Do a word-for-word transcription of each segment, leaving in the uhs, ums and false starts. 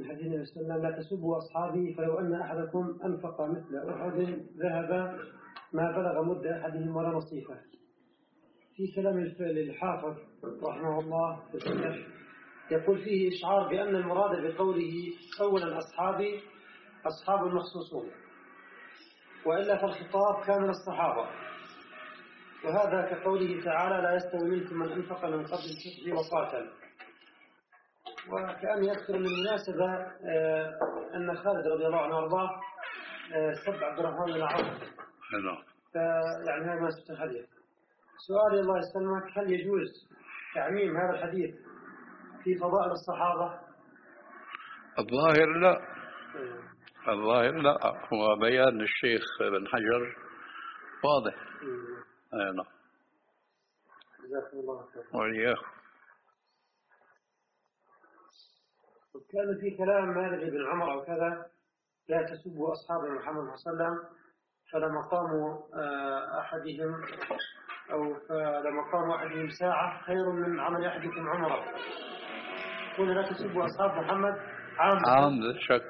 من حديث النبي صلى الله عليه وسلم لا تسبوا أصحابي فلو أن أحدكم أنفق مثل أحد ذهب ما بلغ مد أحدهم ولا نصيفه. في كلام الحافظ رحمه الله في الفتح يقول فيه إشعار بأن المراد بقوله أولا أصحابي أصحاب مخصوصون، وإلا فالخطاب كان للصحابة، وهذا كقوله تعالى لا يستوي منكم من أنفق من قبل الفتح وقاتل. وكأن يذكر من المناسبة أن خالد رضي الله عنه وارضاه سب عبد الرحمن بن عوف، يعني هذا ما سبت الحديث. سؤالي الله يسلمك، هل يجوز تعميم هذا الحديث في فضائل الصحابة؟ الظاهر لا، الظاهر لا، هو بيان الشيخ بن حجر واضح. أي نعم. جزاكم الله خير. وإياكم. وكان في كلام مالك بن عمر أو كذا لا تسبوا أصحاب محمد صلى الله عليه وسلم فلمقام أحدهم أو فلمقام أحدهم ساعة خير من عمل أحدكم عمره. يقول لا تسبوا أصحاب محمد عام عام لا شك.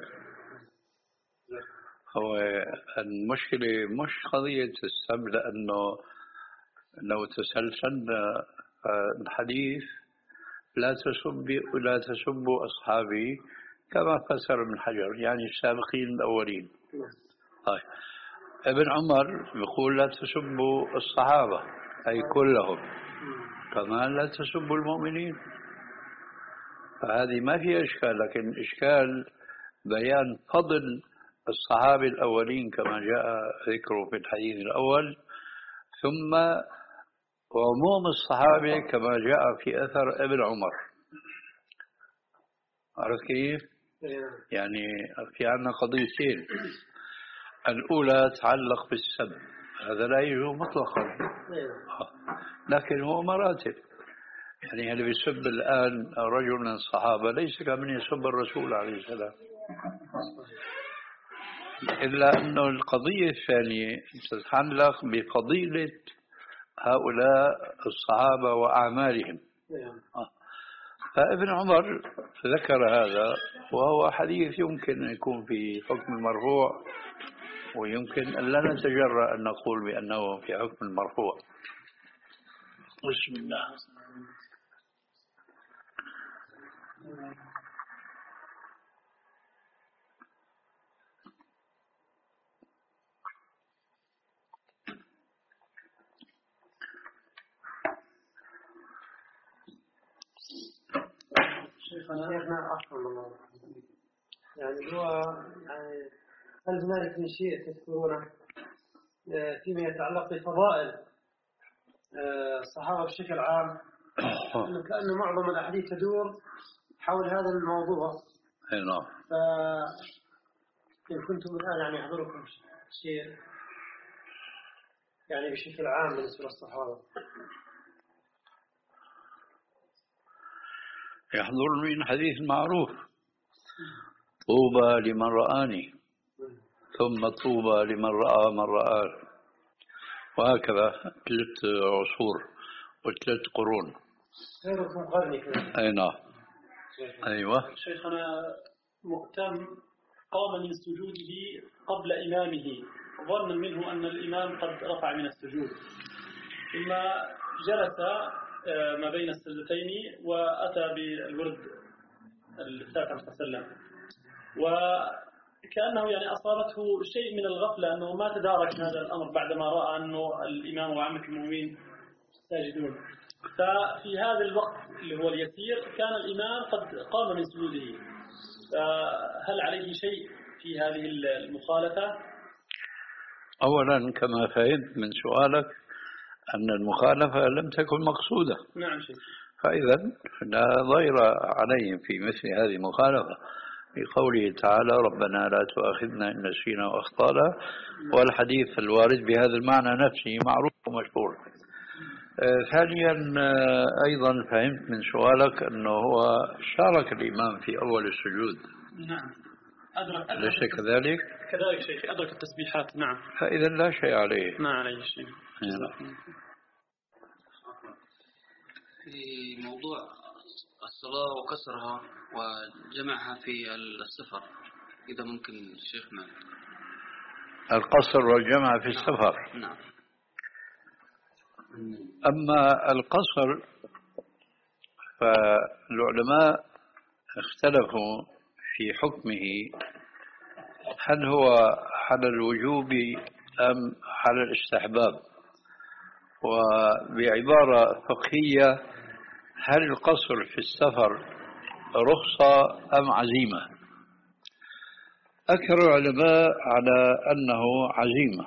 هو المشكلة مش قضية السب، لأنه لو تسلسلنا الحديث لا تسبوا لا تسبوا أصحابي كما فسر ابن حجر، يعني السابقين الأولين. طيب ابن عمر يقول لا تسبوا الصحابة أي كلهم، كمان لا تسبوا المؤمنين، فهذه ما فيها إشكال. لكن إشكال بيان فضل الصحابة الأولين كما جاء ذكره في الحديث الأول، ثم وعموم الصحابة كما جاء في أثر ابن عمر. عرفت كيف؟ يعني في عندنا قضيتين، الأولى تتعلق بالسب، هذا لا يجوز مطلقا، لكن هو مراتب. يعني اللي بيسب الآن رجل من الصحابة ليس كمن يسب الرسول عليه السلام، إلا أنه القضية الثانية تتعلق بفضيلة هؤلاء الصحابة وأعمالهم. فابن عمر ذكر هذا، وهو حديث يمكن أن يكون في حكم المرفوع، ويمكن أن لا نتجرأ أن نقول بأنه في حكم المرفوع. بسم الله. شيخنا أحسن الله، يعني هو يعني هل هنالك من شيء تذكرونه فيما يتعلق بفضائل الصحابة بشكل عام؟ إنه كأنه معظم الأحاديث تدور حول هذا الموضوع. نعم. فإن كنتم الآن يعني يحضركم شيء يعني بشكل عام بالنسبة للصحابة. يحضر من حديث معروف طوبى لمن رآني ثم طوبى لمن رأى من رآه، وهكذا ثلاث عصور وثلاث قرون. خيركم قرني. أي نعم. أيوة. شيخنا مؤتم قام من سجوده قبل إمامه ظنا منه أن الإمام قد رفع من السجود، ثم جلس ما بين السجدتين وأتى بالورد الساعة صلى الله عليه وسلم، وكأنه يعني أصابته شيء من الغفلة أنه ما تدارك هذا الأمر بعدما رأى أنه الإمام وعامة المؤمنين ساجدون. ففي هذا الوقت اللي هو اليسير كان الإمام قد قام من سجوده، فهل عليه شيء في هذه المخالفة؟ أولا كما فهمت من سؤالك أن المخالفة لم تكن مقصودة. نعم شيخ. فإذا لا ضير عليهم في مثل هذه المخالفة، بقوله تعالى ربنا لا تؤاخذنا إن نسينا وأخطأنا، والحديث الوارد بهذا المعنى نفسه معروف ومشهور. آه ثانيا آه أيضا فهمت من سؤالك أنه هو شارك الإمام في أول السجود. نعم أدرك. أليس كذلك؟ كذلك شيخ، أدرك التسبيحات. نعم. فإذا لا شيء عليه. ما عليه شيء. في موضوع الصلاة وكسرها وجمعها في السفر إذا ممكن شيخنا. القصر والجمع في السفر. نعم. أما القصر فالعلماء اختلفوا في حكمه، هل هو على الوجوب أم على الاستحباب؟ وبعبارة فقهية، هل القصر في السفر رخصة أم عزيمة؟ أكثر العلماء على أنه عزيمة،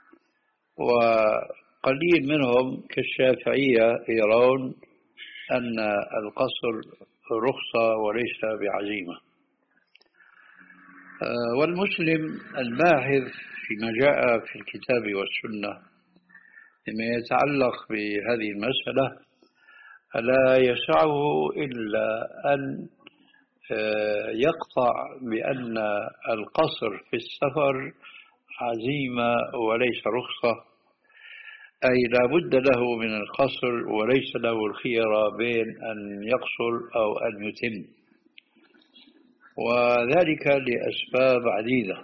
وقليل منهم كالشافعية يرون أن القصر رخصة وليس بعزيمة. والمسلم الباحث فيما جاء في الكتاب والسنة لما يتعلق بهذه المسألة لا يسعه إلا أن يقطع بأن القصر في السفر عزيمة وليس رخصة، أي لا بد له من القصر وليس له الخيار بين أن يقصر أو أن يتم، وذلك لأسباب عديدة،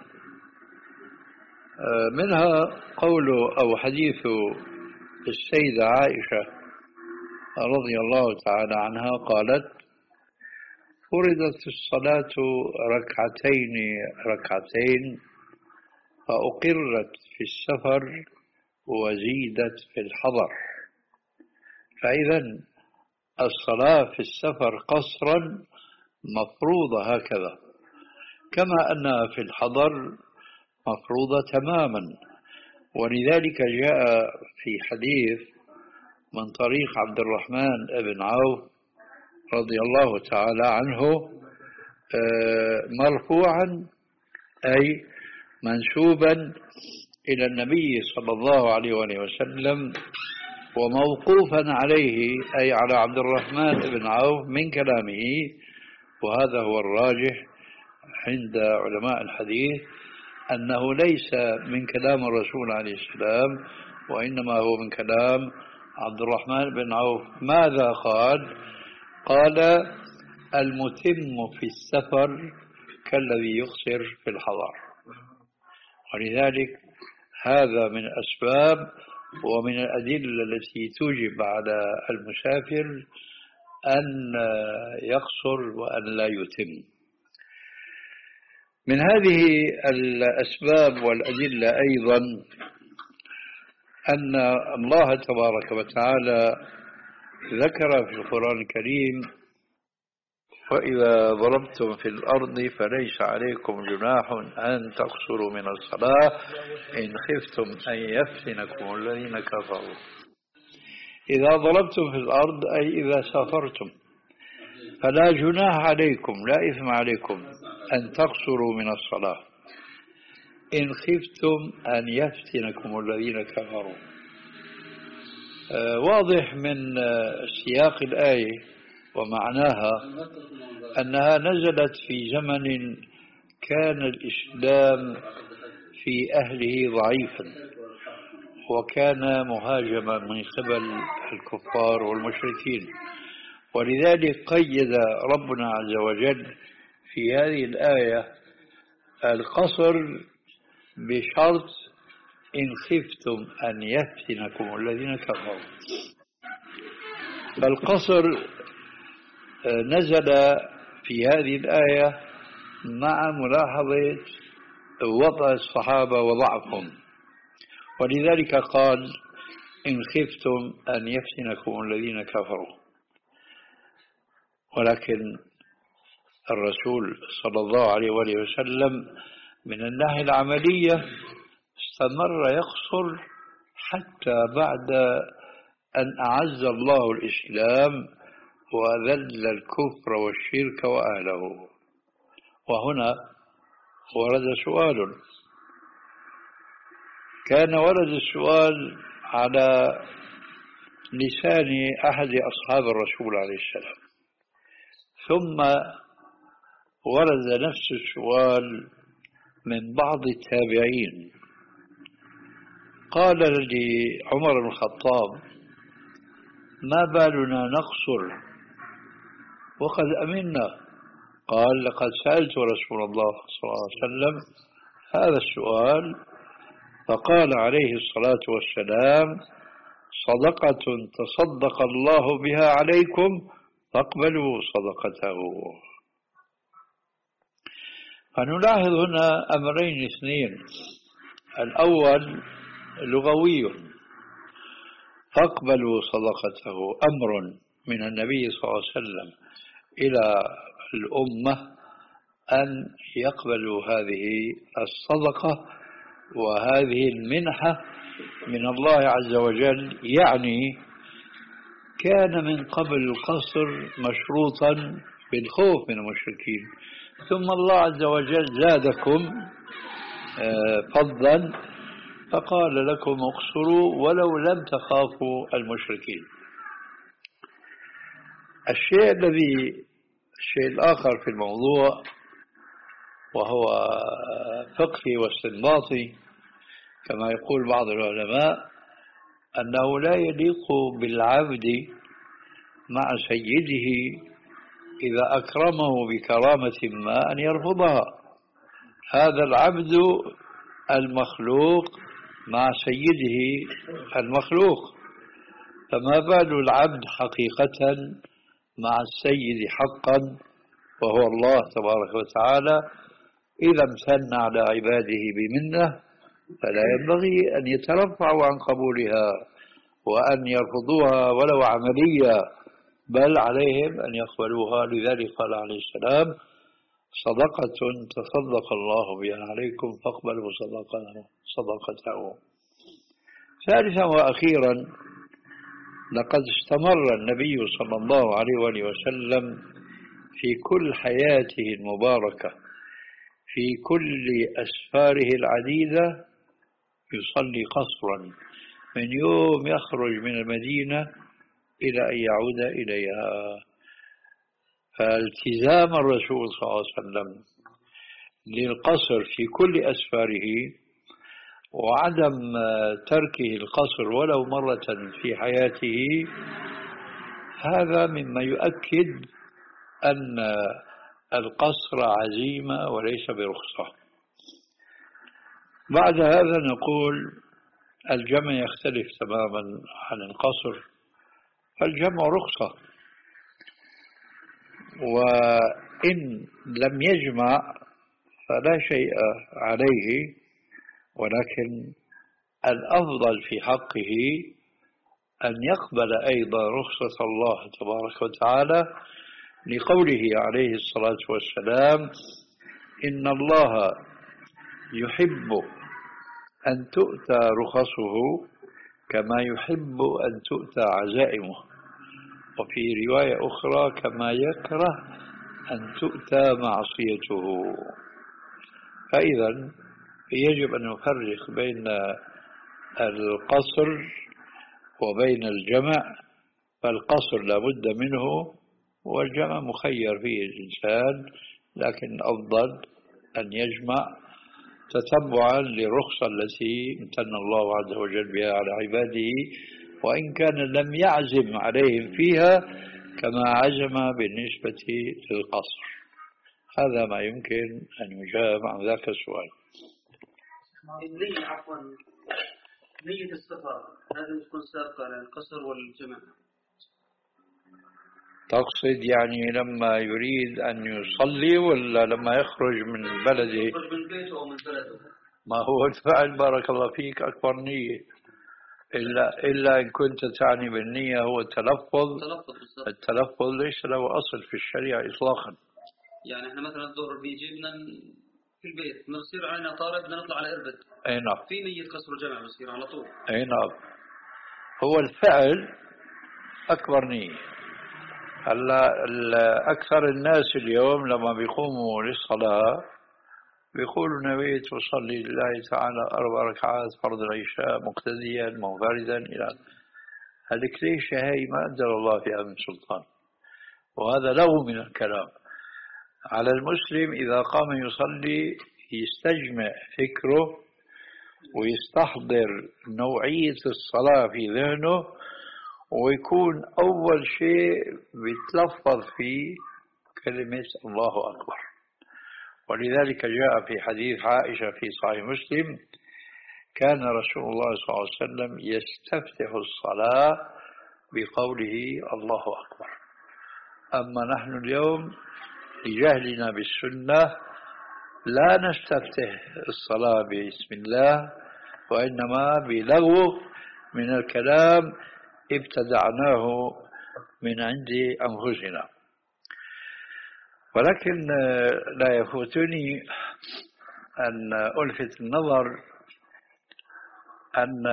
منها قول أو حديث السيدة عائشة رضي الله تعالى عنها قالت: فرضت الصلاة ركعتين ركعتين فأقرت في السفر وزيدت في الحضر. فإذا الصلاة في السفر قصرا مفروضة هكذا، كما أنها في الحضر مفروضة تماما. ولذلك جاء في حديث من طريق عبد الرحمن بن عوف رضي الله تعالى عنه مرفوعا أي منسوبا إلى النبي صلى الله عليه وسلم، وموقوفا عليه أي على عبد الرحمن بن عوف من كلامه، وهذا هو الراجح عند علماء الحديث أنه ليس من كلام الرسول عليه السلام، وإنما هو من كلام عبد الرحمن بن عوف. ماذا قال؟ قال: المتم في السفر كالذي يقصر في الحضر. ولذلك هذا من أسباب ومن الأدلة التي توجب على المسافر أن يقصر وأن لا يتم. من هذه الأسباب والأدلة أيضا أن الله تبارك وتعالى ذكر في القرآن الكريم: وإذا ضربتم في الأرض فليس عليكم جناح أن تقصروا من الصلاة إن خفتم أن يفتنكم الذين كفروا. إذا ضربتم في الأرض أي إذا سافرتم، فلا جناح عليكم، لا إثم عليكم أن تقصروا من الصلاة إن خفتم أن يفتنكم الذين كفروا. آه واضح من آه سياق الآية ومعناها أنها نزلت في زمن كان الإسلام في أهله ضعيفا، وكان مهاجما من قبل الكفار والمشركين. ولذلك قيد ربنا عز وجل في هذه الآية القصر بشرط إن خفتم أن يفتنكم الذين كفروا. فالقصر نزل في هذه الآية مع ملاحظة وضع الصحابة وضعفهم، ولذلك قال: إن خفتم أن يفتنكم الذين كفروا. ولكن الرسول صلى الله عليه وآله وسلم من الناحية العملية استمر يقصر حتى بعد أن أعز الله الإسلام وأذل الكفر والشرك وأهله. وهنا ورد سؤال، كان ورد السؤال على لسان أحد أصحاب الرسول عليه السلام، ثم ورد نفس السؤال من بعض التابعين. قال لعمر بن الخطاب: ما بالنا نقصر وقد أمنا. قال لقد سألت رسول الله صلى الله عليه وسلم هذا السؤال فقال عليه الصلاة والسلام صدقة تصدق الله بها عليكم فاقبلوا صدقته. فنلاحظ هنا أمرين اثنين. الأول لغوي، فاقبلوا صدقته أمر من النبي صلى الله عليه وسلم إلى الأمة أن يقبلوا هذه الصدقة وهذه المنحة من الله عز وجل. يعني كان من قبل القصر مشروطا بالخوف من المشركين، ثم الله عز وجل زادكم فضلا فقال لكم اقصروا ولو لم تخافوا المشركين. الشيء الذي الشيء الآخر في الموضوع وهو فقهي واستنباطي كما يقول بعض العلماء، أنه لا يليق بالعبد مع سيده إذا أكرمه بكرامة ما أن يرفضها. هذا العبد المخلوق مع سيده المخلوق، فما بال العبد حقيقة مع السيد حقا وهو الله تبارك وتعالى. إذا امتن على عباده بمنه فلا ينبغي أن يترفعوا عن قبولها وأن يرفضوها ولو عمليا، بل عليهم أن يقبلوها. لذلك قال عليه السلام صدقة تصدق الله بها عليكم فاقبلوا صدقته. ثالثا وأخيرا، لقد استمر النبي صلى الله عليه وآله وسلم في كل حياته المباركة في كل أسفاره العديدة يصلي قصرا من يوم يخرج من المدينة إلى أن يعود إليها. فالتزام الرسول صلى الله عليه وسلم للقصر في كل أسفاره وعدم تركه القصر ولو مرة في حياته هذا مما يؤكد أن القصر عزيمة وليس برخصة. بعد هذا نقول الجمع يختلف تماما عن القصر، فالجمع رخصة، وإن لم يجمع فلا شيء عليه، ولكن الأفضل في حقه أن يقبل أيضا رخصة الله تبارك وتعالى لقوله عليه الصلاة والسلام إن الله يحب أن تؤتى رخصه كما يحب أن تؤتى عزائمه، وفي رواية أخرى كما يكره أن تؤتى معصيته. فإذا يجب أن نفرق بين القصر وبين الجمع، فالقصر لابد منه والجمع مخير فيه الإنسان، لكن الأفضل أن يجمع تتبعا للرخصة التي امتن الله عز وجل بها على عباده، وإن كان لم يعزم عليهم فيها كما عزم بالنسبة للقصر. هذا ما يمكن أن يجاب عن ذاك السؤال. النية عفوا نية السفر لازم تكون سابقة للقصر والجمع. تقصد يعني لما يريد أن يصلي ولا لما يخرج من بلده؟ يخرج من بيته أو من بلده. ما هو الفعل بارك الله فيك أكبر نية، إلا إلا إن كنت تعني بالنية هو التلفظ. التلفظ ليس له أصل في الشريعة إطلاقا. يعني إحنا مثلا الظهر بيجي بدنا في البيت بنصير علينا طارق بدنا نطلع على إربد. أي نعم. في نية قصر الجمع بصير على طول. أي نعم. هو الفعل أكبر نية. هلا أكثر الناس اليوم لما بيقوموا للصلاة بيقولوا نويت وصلي لله تعالى أربع ركعات فرض العشاء مقتديا منفردا إلى هالكليشة. هاي ما أنزل الله فيها من سلطان، وهذا له من الكلام. على المسلم إذا قام يصلي يستجمع فكره ويستحضر نوعية الصلاة في ذهنه ويكون أول شيء بيتلفظ فيه كلمة الله أكبر. ولذلك جاء في حديث عائشة في صحيح مسلم: كان رسول الله صلى الله عليه وسلم يستفتح الصلاة بقوله الله أكبر. أما نحن اليوم لجهلنا بالسنة لا نستفتح الصلاة بسم الله، وإنما بلغو من الكلام ابتدعناه من عند أنفسنا. ولكن لا يفوتني أن ألفت النظر أن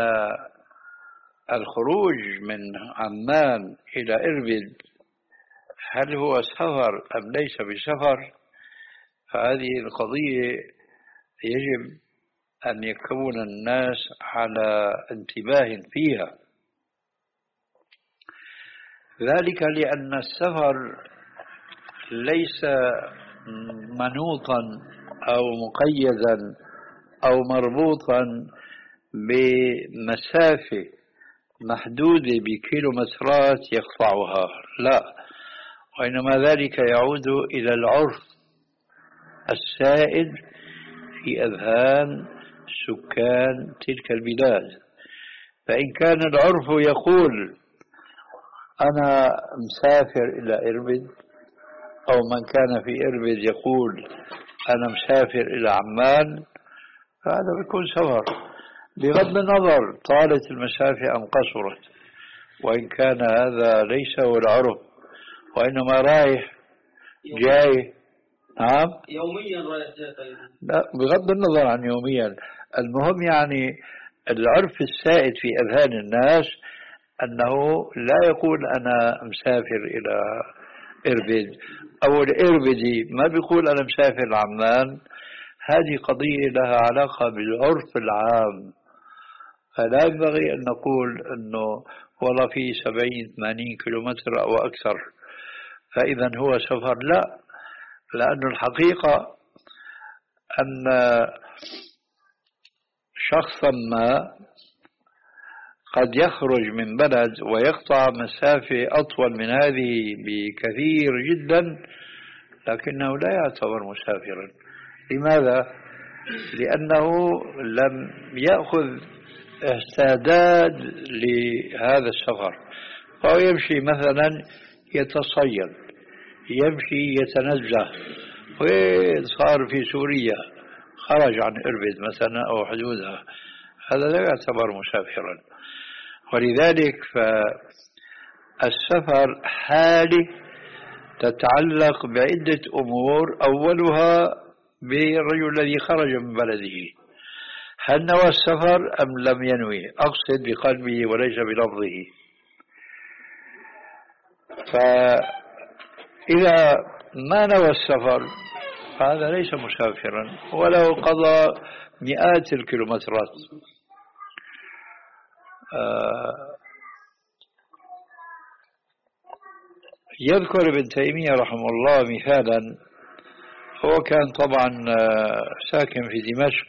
الخروج من عمان إلى إربد هل هو سفر أم ليس بسفر؟ فهذه القضية يجب أن يكون الناس على انتباه فيها، ذلك لأن السفر ليس منوطا أو مقيدا أو مربوطا بمسافة محدودة بكيلومترات يقطعها، لا، وإنما ذلك يعود إلى العرف السائد في أذهان سكان تلك البلاد. فإن كان العرف يقول أنا مسافر إلى إربد، أو من كان في إربد يقول أنا مسافر إلى عمان، فهذا بيكون سفر بغض النظر طالت المسافة أم قصرت، وإن كان هذا ليس هو العرف وإنما رايح جاي. نعم، يوميا رايح جاي. لا، بغض النظر عن يوميا، المهم يعني العرف السائد في أذهان الناس أنه لا يقول أنا مسافر إلى إربد، أو الإربدي ما بيقول أنا مسافر لعمان. هذه قضية لها علاقة بالعرف العام، فلا ينبغي أن نقول أنه والله في سبعين ثمانين كيلومتر أو أكثر فإذا هو سفر، لا، لأن الحقيقة أن شخصا ما قد يخرج من بلد ويقطع مسافة أطول من هذه بكثير جدا، لكنه لا يعتبر مسافرا. لماذا؟ لأنه لم يأخذ استعداد لهذا السفر، فهو يمشي مثلا يتصيد، يمشي يتنزه، وصار في سوريا خرج عن إربد مثلا أو حدودها، هذا لا يعتبر مسافرا. ولذلك فالسفر حالة تتعلق بعدة أمور، أولها بالرجل الذي خرج من بلده، هل نوى السفر أم لم ينوي؟ أقصد بقلبه وليس بلفظه. فإذا ما نوى السفر فهذا ليس مسافرا ولو قضى مئات الكيلومترات. يذكر ابن تيمية رحمه الله مثالا، هو كان طبعا ساكن في دمشق،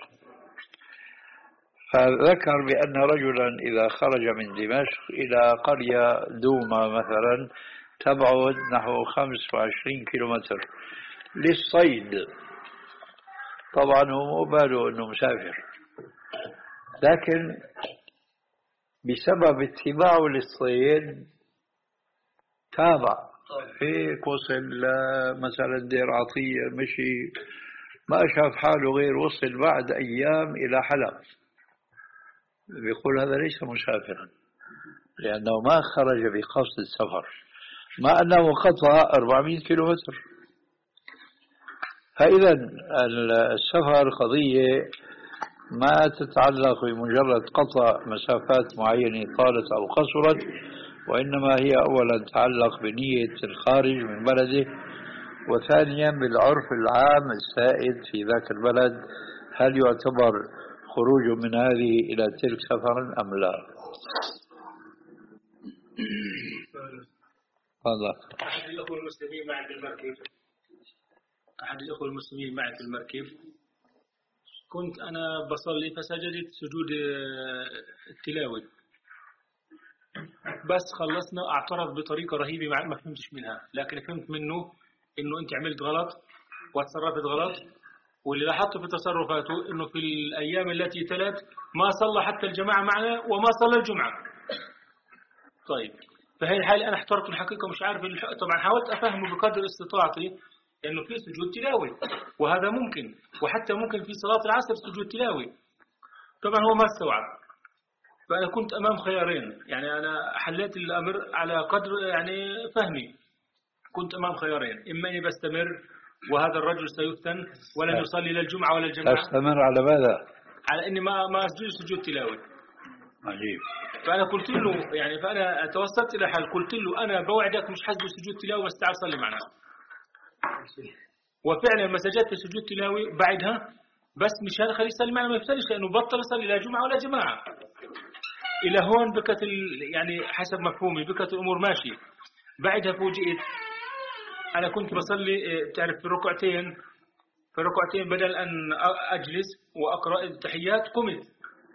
فذكر بأن رجلا إذا خرج من دمشق إلى قرية دوما مثلا تبعد نحو خمس وعشرين كيلومتر للصيد، طبعا هو باله أنه مسافر، لكن بسبب اتباعه للصيد تابع هيك، وصل مثلا دير عطية، مشي ما شاف حاله غير وصل بعد أيام إلى حلب، بيقول هذا ليس مسافرا لأنه ما خرج بقصد السفر، مع أنه قطع أربعمائة كيلومتر. فإذا السفر قضية ما تتعلق بمجرد قطع مسافات معينة طالت أو قصرت، وإنما هي أولا تتعلق بنية الخارج من بلده، وثانيا بالعرف العام السائد في ذاك البلد، هل يعتبر خروج من هذه إلى تلك سفرا أم لا؟ هذا أحد الأخوة المسلمين معي في المركب أحد الأخوة المسلمين معي في المركب كنت أنا بصلي فسجدت سجود التلاوة، بس خلصنا اعترض بطريقة رهيبة ما فهمتش منها، لكن فهمت منه إنه أنت عملت غلط وتصرفت غلط، واللي لاحظته في تصرفاته إنه في الأيام التي تلت ما صلى حتى الجماعة معنا وما صلى الجمعة. طيب فهي الحالة أنا احترت الحقيقة مش عارف الحق. طبعا حاولت أفهمه بقدر استطاعتي إنه في سجود تلاوي وهذا ممكن، وحتى ممكن في صلاة العصر سجود تلاوي. طبعا هو ما استوعب، فأنا كنت أمام خيارين، يعني أنا حليت الأمر على قدر يعني فهمي. كنت أمام خيارين، إما أني بستمر وهذا الرجل سيفتن ولن يصلي للجمعة ولا الجماعة. تستمر على ماذا؟ على إني ما ما أسجد سجود تلاوي. عجيب. فأنا قلت له يعني فأنا توصلت إلى حل، قلت له أنا بوعدك مش حسجد سجود تلاوي بس تعال صلي معنا. وفعلا ما سجدت سجود تلاوي بعدها، بس مشان خليه يصلي معنا ما يفتلش، لأنه بطل يصلي لا جمعة ولا جماعة. إلى هون بكت يعني حسب مفهومي بكت الأمور ماشي. بعدها فوجئت أنا كنت بصلي تعرف في ركعتين في ركعتين بدل أن أجلس وأقرأ التحيات قمت،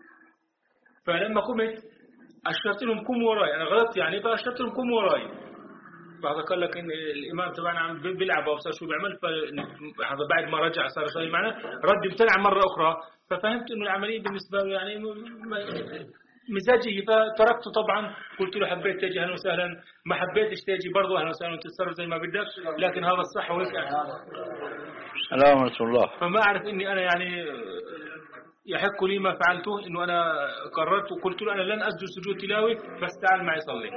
فلما قمت أشرت لهم قوموا وراي، أنا غلطت يعني فأشرت لهم قوموا وراي. فهذا قال لك إن الإمام تبعنا عم بيلعب أو صار شو بيعمل، فهذا بعد ما رجع صار شيء معنا رد امتنع مرة أخرى، ففهمت إنه العملية بالنسبة له يعني مزاجي، فتركته. طبعا قلت له حبيت تجي أهلا وسهلا، ما حبيتش تجي برضه أهلا وسهلا وتتصرف زي ما بدك، لكن هذا الصح وهيك يعني. سلامة الله. فما أعرف إني أنا يعني يحق لي ما فعلته، إنه أنا قررت وقلت له أنا لن أسجد سجود تلاوي بس تعال معي صلي.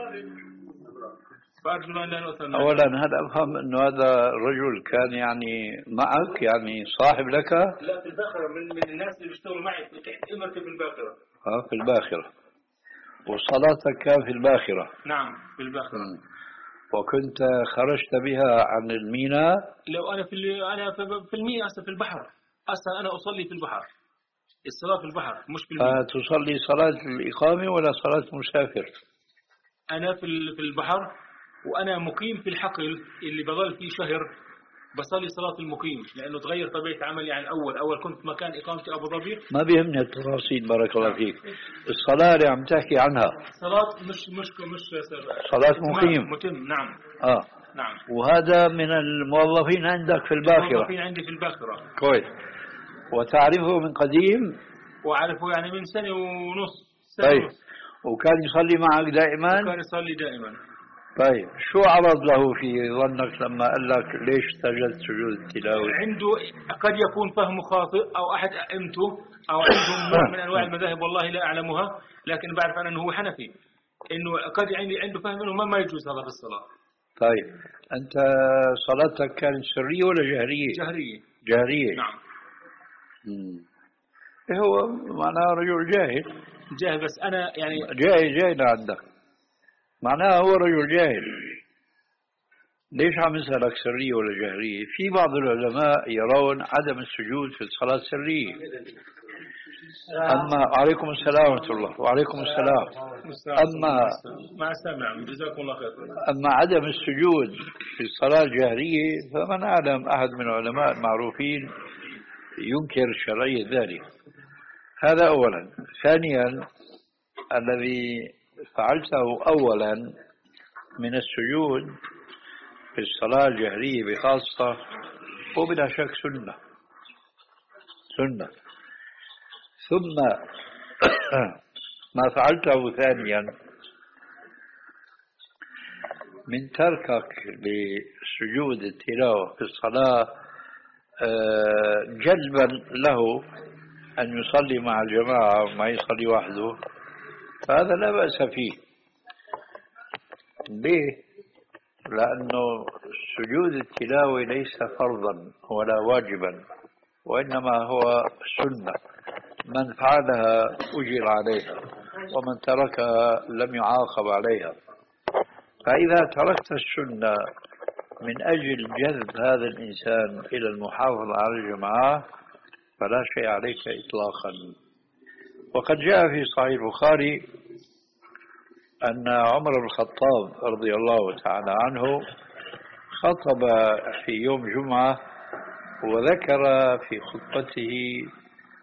فأرجو أن لا نؤثر. أولا هل أفهم أنه هذا الرجل كان يعني معك يعني صاحب لك؟ لا في الباخرة، من من الناس اللي بيشتغلوا معي في تحت إمرتي في الباخرة. اه في الباخرة. وصلاتك كان في الباخرة؟ نعم في الباخرة. م. وكنت خرجت بها عن الميناء؟ لو أنا في أنا في الميناء أصلا في البحر، أصلا أنا أصلي في البحر، الصلاة في البحر مش في الميناء. تصلي صلاة الإقامة ولا صلاة مسافر؟ أنا في في البحر وأنا مقيم في الحقل اللي بظل فيه شهر بصلي صلاة المقيم، لأنه تغير طبيعة عملي عن أول. أول كنت مكان إقامتي أبو ظبي. ما بيهمني التفاصيل بارك الله فيك. الصلاة اللي عم تحكي عنها صلاة مش مش مش صلاة مقيم. متم. نعم. آه. نعم. وهذا من الموظفين عندك في الباخرة؟ الموظفين عندي في الباخرة. كويس. وتعرفه من قديم؟ وأعرفه يعني من سنة ونص. سنة طيب. ونص. وكان يصلي معك دائما؟ وكان يصلي دائما. طيب شو عرض له في ظنك لما قال لك ليش سجدت سجود التلاوة؟ عنده قد يكون فهم خاطئ أو أحد أئمته أو عندهم نوع من أنواع المذاهب والله لا أعلمها، لكن بعرف أنا أنه هو حنفي، إنه قد عندي عنده فهم إنه ما ما يجوز هذا في الصلاة. طيب أنت صلاتك كانت سرية ولا جهرية؟ جهرية. جهرية. نعم. مم. هو معناه رجل جاهل. جاهل بس أنا يعني جاهل جاهل عندك، معناها هو رجل جاهل. ليش عم يسألك سرية ولا جهرية؟ في بعض العلماء يرون عدم السجود في الصلاة السرية. أما عليكم السلام ورحمة الله. وعليكم السلام. أما مع السلامة جزاكم الله خير. أما عدم السجود في الصلاة الجهرية فمن أعلم أحد من العلماء المعروفين ينكر شرعية ذلك. هذا أولا. ثانيا الذي فعلته أولا من السجود في الصلاة الجهرية بخاصة هو بلا شك سنة سنة ثم ما فعلته ثانيا من تركك لسجود التلاوة في الصلاة جلبا له أن يصلي مع الجماعة وما يصلي وحده، فهذا لا بأس فيه. ليه؟ لأنه سجود التلاوة ليس فرضا ولا واجبا، وإنما هو سنة، من فعلها أجر عليها ومن تركها لم يعاقب عليها. فإذا تركت السنة من أجل جذب هذا الإنسان إلى المحافظة على الجماعة فلا شيء عليك إطلاقا. وقد جاء في صحيح البخاري أن عمر بن الخطاب رضي الله تعالى عنه خطب في يوم جمعة وذكر في خطبته